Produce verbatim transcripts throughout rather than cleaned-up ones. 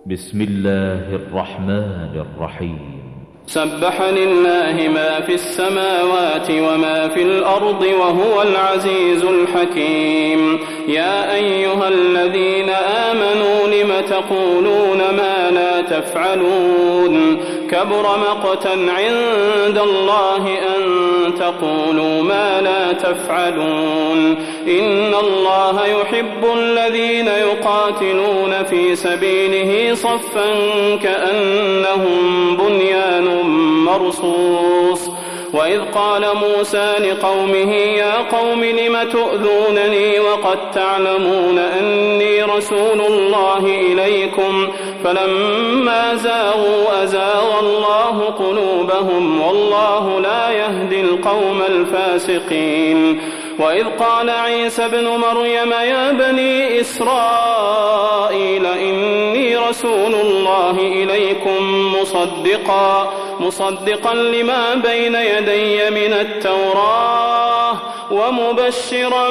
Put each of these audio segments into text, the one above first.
بسم الله الرحمن الرحيم. سبح لله ما في السماوات وما في الأرض وهو العزيز الحكيم. يا أيها الذين آمنوا لم تقولون ما لا تفعلون كبر مقتا عند الله أن تقولوا ما لا تفعلون. إن الله يحب الذين يقاتلون في سبيله صفا كأنهم بنيان مرصوص. وإذ قال موسى لقومه يا قوم لم تؤذونني وقد تعلمون أني رسول الله إليكم فلما زاغوا أزاغ الله قلوبهم والله لا يهدي القوم الفاسقين. وإذ قال عيسى ابن مريم يا بني إسرائيل إني رسول الله إليكم مصدقا مصدقا لما بين يدي من التوراة ومبشرا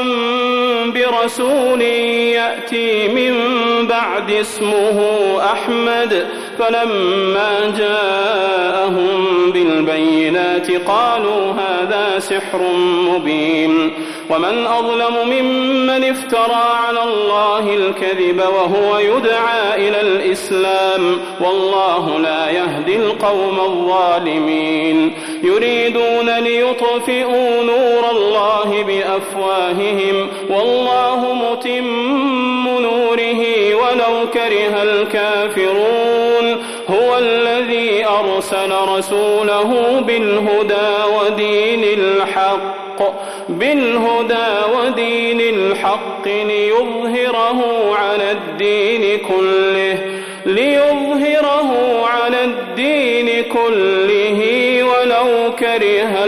برسول يأتي من بعد اسمه أحمد. فلما جاءهم بالبينات قالوا هذا سحر مبين. ومن أظلم ممن افترى على الله الكذب وهو يدعى إلى الإسلام والله لا يهدي القوم الظالمين. يريدون ليطفئوا نور الله بأفواههم والله متم نوره ولو كره الكافرون. هو الذي أرسل رسوله بالهدى ودين الحق بالهدى ودين الحق ليظهره على الدين كله ليظهره على الدين كله ولو كره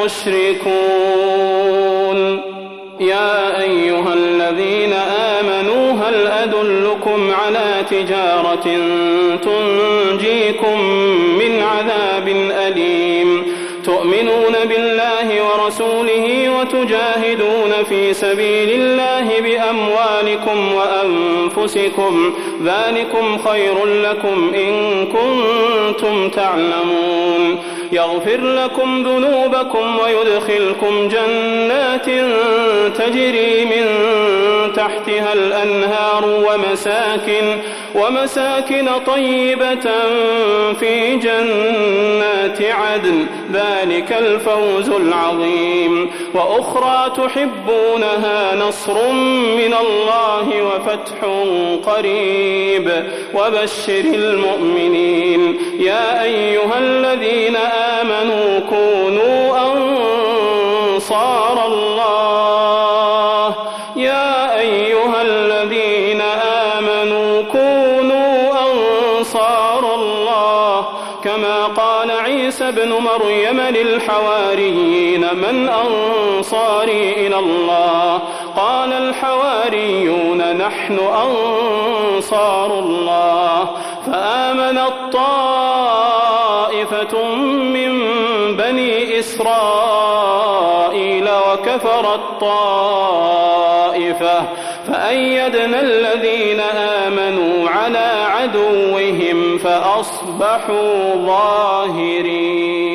المشركون. يا أيها الذين آمنوا هل أدلكم على تجارة تنجيكم من عذاب أليم تؤمنون بالله ورسوله وتجاهدون في سبيل الله بأموالكم وأنفسكم ذلكم خير لكم إن كنتم تعلمون. يغفر لكم ذنوبكم ويدخلكم جنات تجري من تحتها الأنهار ومساكن ومساكن طيبة في جنات عدن ذلك الفوز العظيم. وأخرى تحبونها نصر من الله وفتح قريب وبشر المؤمنين. يا أيها الذين آمنوا كونوا أنصار الله يا أيها الذين آمنوا كونوا أنصار الله كما قال عيسى ابن مريم للحواريين من أنصاري إلى الله قال الحواريون نحن أنصار الله. فآمنت طائفة من بني إسرائيل وكفرت طائفة فأيدنا الذين آمنوا على عدوهم فأصبحوا ظاهرين.